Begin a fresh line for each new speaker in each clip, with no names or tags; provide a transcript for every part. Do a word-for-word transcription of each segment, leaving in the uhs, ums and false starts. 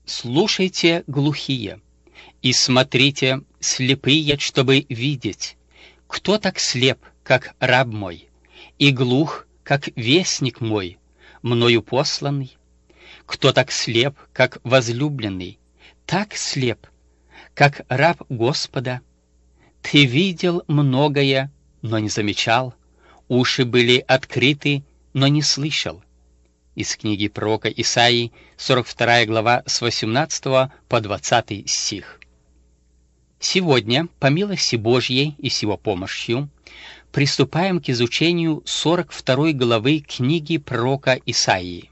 Слушайте, глухие, и смотрите, слепые, чтобы видеть. Кто так слеп, как раб мой, и глух, как вестник мой, мною посланный? Кто так слеп, как возлюбленный, так слеп, как раб Господа? Ты видел многое, но не замечал, уши были открыты, но не слышал. Из книги пророка Исаии, сорок вторая глава, с восемнадцатого по двадцатый стих. Сегодня, по милости Божьей и с Его помощью, приступаем к изучению сорок второй главы книги пророка Исаии.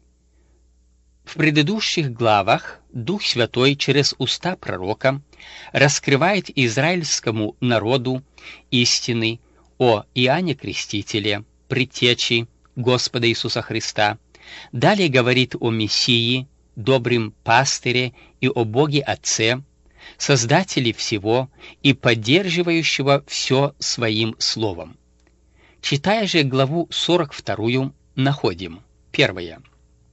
В предыдущих главах Дух Святой через уста пророка раскрывает израильскому народу истины о Иоанне Крестителе, предтече Господа Иисуса Христа, далее говорит о Мессии, добром пастыре и о Боге Отце, Создателе всего и поддерживающего все своим словом. Читая же главу сорок вторую, находим: первое.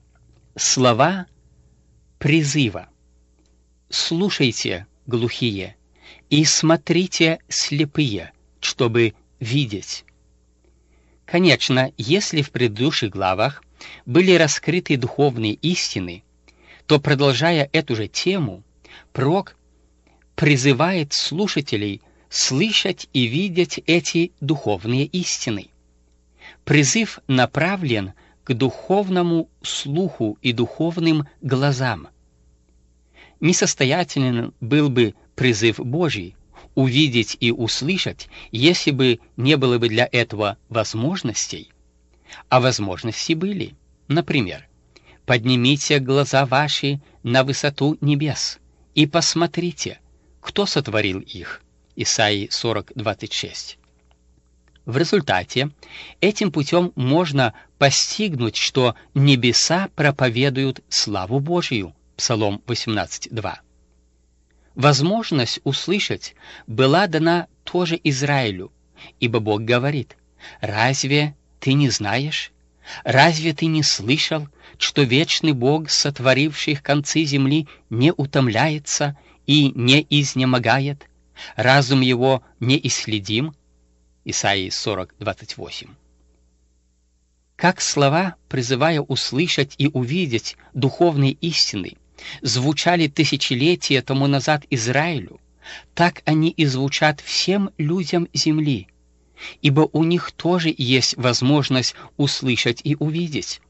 Слова призыва. Слушайте, глухие, и смотрите, слепые, чтобы видеть. Конечно, если в предыдущих главах были раскрыты духовные истины, то, продолжая эту же тему, пророк призывает слушателей слышать и видеть эти духовные истины. Призыв направлен к духовному слуху и духовным глазам. Несостоятельным был бы призыв Божий увидеть и услышать, если бы не было бы для этого возможностей. А возможности были. Например, «Поднимите глаза ваши на высоту небес и посмотрите, кто сотворил их». Исаии сорок, двадцать шесть. В результате этим путем можно постигнуть, что небеса проповедуют славу Божию. Псалом восемнадцать, два. Возможность услышать была дана тоже Израилю, ибо Бог говорит: «Разве ты не знаешь? Разве ты не слышал, что вечный Бог, сотворивший концы земли, не утомляется и не изнемогает? Разум его не исследим?» Исаии сорок, двадцать восемь. Как слова, призывая услышать и увидеть духовные истины, звучали тысячелетия тому назад Израилю, так они и звучат всем людям земли, ибо у них тоже есть возможность услышать и увидеть.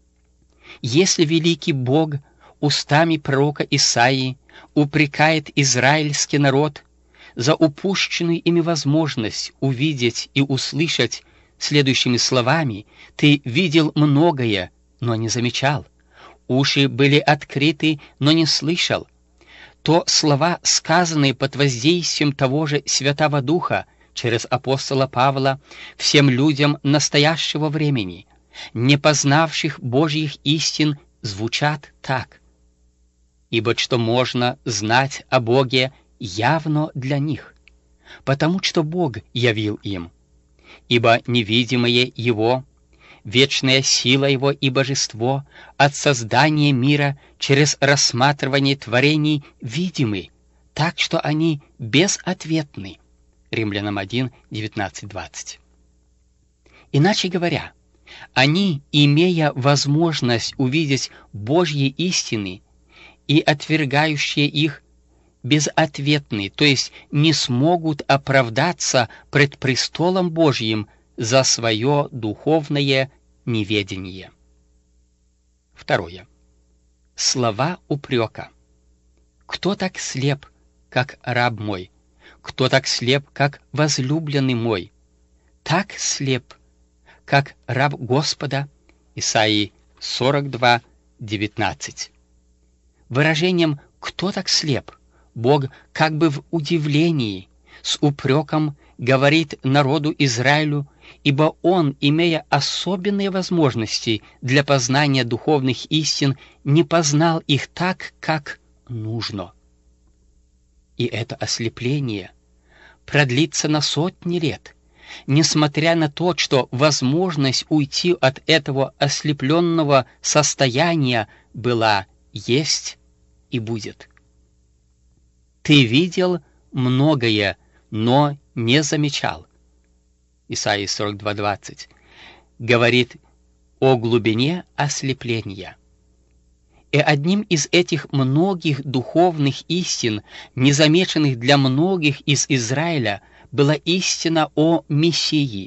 Если великий Бог устами пророка Исаии упрекает израильский народ за упущенную ими возможность увидеть и услышать следующими словами: «Ты видел многое, но не замечал, уши были открыты, но не слышал», то слова, сказанные под воздействием того же Святого Духа через апостола Павла всем людям настоящего времени, не познавших Божьих истин, звучат так: «Ибо что можно знать о Боге явно для них, потому что Бог явил им, ибо невидимое Его, вечная сила Его и божество от создания мира через рассматривание творений видимы, так что они безответны». Римлянам один, девятнадцать, двадцать. Иначе говоря, они, имея возможность увидеть Божьи истины и отвергающие их, безответны, то есть не смогут оправдаться пред престолом Божьим за свое духовное неведение. Второе. Слова упрека. «Кто так слеп, как раб мой? Кто так слеп, как возлюбленный мой? Так слеп, как раб Господа». Исаии сорок два, девятнадцать. Выражением «кто так слеп» Бог как бы в удивлении, с упреком говорит народу Израилю, ибо Он, имея особенные возможности для познания духовных истин, не познал их так, как нужно. И это ослепление продлится на сотни лет, несмотря на то, что возможность уйти от этого ослепленного состояния была, есть и будет. Ты видел многое, но не замечал. Исайя сорок два двадцать говорит о глубине ослепления. И одним из этих многих духовных истин, незамеченных для многих из Израиля, была истина о Мессии.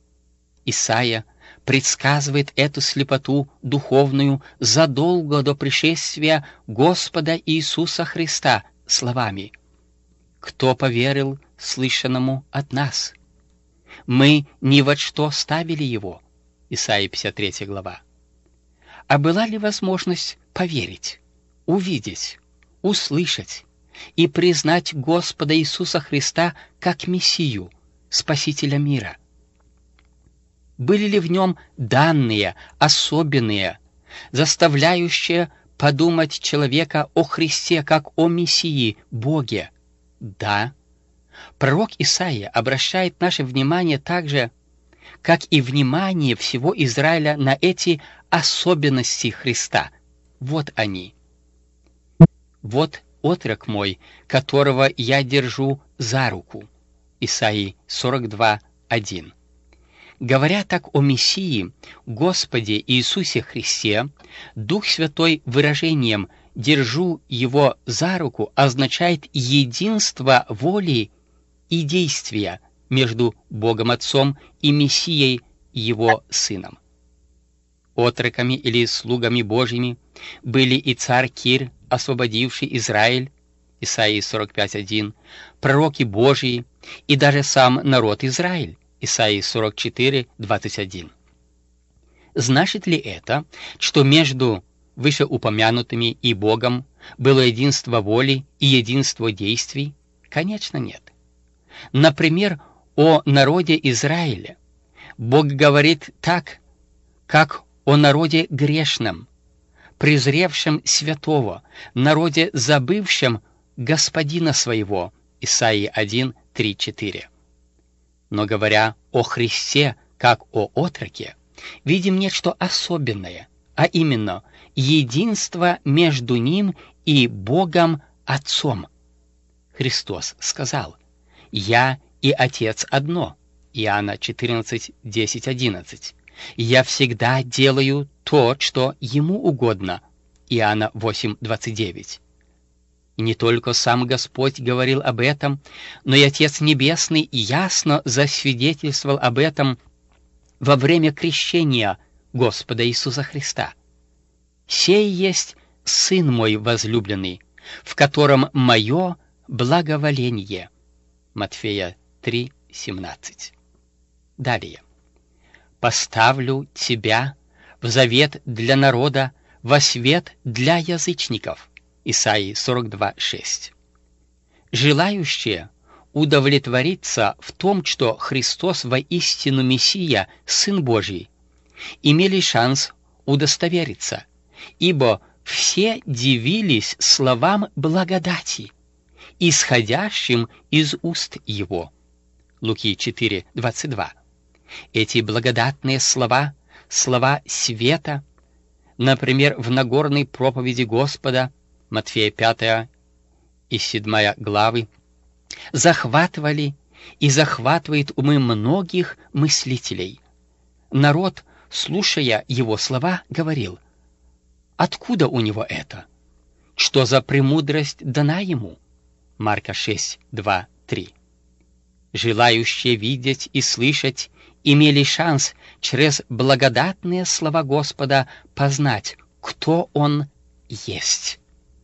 Исайя предсказывает эту слепоту духовную задолго до пришествия Господа Иисуса Христа словами: «Кто поверил слышанному от нас? Мы ни во что ставили его». Исайя пятьдесят третья глава. А была ли возможность поверить, увидеть, услышать и признать Господа Иисуса Христа как Мессию, Спасителя мира? Были ли в нем данные особенные, заставляющие подумать человека о Христе как о Мессии, Боге? Да. Пророк Исаия обращает наше внимание также, как и внимание всего Израиля, на эти особенности Христа. Вот они. «Вот отрок мой, которого я держу за руку». Исаии сорок два один. Говоря так о Мессии, Господе Иисусе Христе, Дух Святой выражением «держу Его за руку» означает единство воли и действия между Богом Отцом и Мессией, Его Сыном. Отроками или слугами Божьими были и царь Кир, освободивший Израиль, Исаии сорок пять один, пророки Божьи и даже сам народ Израиль, Исаии сорок четыре двадцать один. Значит ли это, что между вышеупомянутыми и Богом было единство воли и единство действий? Конечно, нет. Например, о народе Израиля Бог говорит так, как о народе грешном, презревшем святого, народе, забывшем Господина своего, Исаии один три четыре. Но говоря о Христе как о отроке, видим нечто особенное, а именно единство между Ним и Богом Отцом. Христос сказал: «Я и Отец одно», Иоанна четырнадцать десять одиннадцать. «Я всегда делаю то, что Ему угодно», Иоанна восемь двадцать девять. И не только сам Господь говорил об этом, но и Отец Небесный ясно засвидетельствовал об этом во время крещения Господа Иисуса Христа. «Сей есть Сын мой возлюбленный, в котором мое благоволение». Матфея три семнадцать. Далее. «Поставлю тебя в завет для народа, во свет для язычников». Исаии сорок два шесть. Желающие удовлетвориться в том, что Христос воистину Мессия, Сын Божий, имели шанс удостовериться, ибо все дивились словам благодати, исходящим из уст Его. Луки четыре двадцать два. Эти благодатные слова, слова света, например, в Нагорной проповеди Господа, Матфея пятая и седьмая главы, захватывали и захватывает умы многих мыслителей. Народ, слушая его слова, говорил: «Откуда у него это? Что за премудрость дана ему?» Марка шесть два три. Желающие видеть и слышать имели шанс через благодатные слова Господа познать, кто Он есть.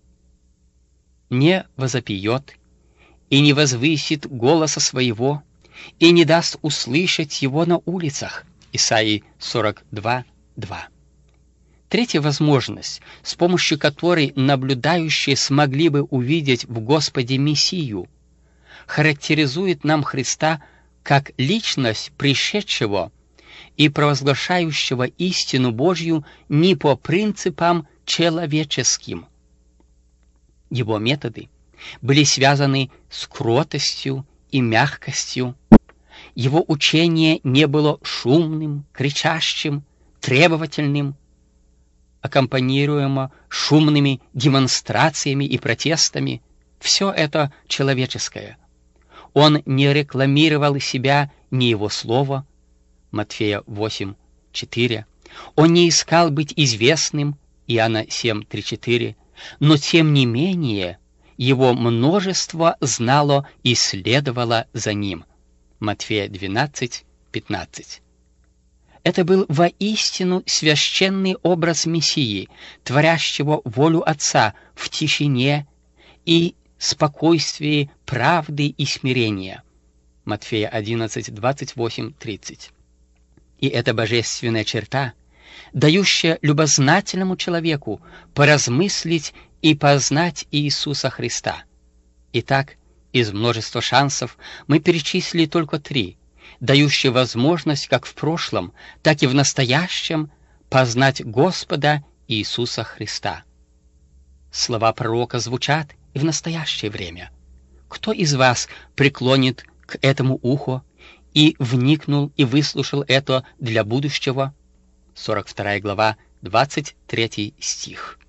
Не возопьет и не возвысит голоса своего, и не даст услышать его на улицах. Исаии сорок два два. Третья возможность, с помощью которой наблюдающие смогли бы увидеть в Господе Мессию, характеризует нам Христа как личность пришедшего и провозглашающего истину Божью не по принципам человеческим. Его методы были связаны с кротостью и мягкостью. Его учение не было шумным, кричащим, требовательным, аккомпанируемо шумными демонстрациями и протестами. Все это человеческое. Он не рекламировал себя, ни его слова, Матфея восемь четыре. Он не искал быть известным, Иоанна семь три четыре, но тем не менее его множество знало и следовало за ним, Матфея двенадцать пятнадцать. Это был воистину священный образ Мессии, творящего волю Отца в тишине и спокойствии правды и смирения, Матфея одиннадцать двадцать восемь тридцать. И эта божественная черта, дающая любознательному человеку поразмыслить и познать Иисуса Христа. Итак, из множества шансов мы перечислили только три, дающие возможность как в прошлом, так и в настоящем познать Господа Иисуса Христа. Слова пророка звучат и в настоящее время. Кто из вас преклонит к этому ухо и вникнул и выслушал это для будущего? сорок вторая глава, двадцать третий стих.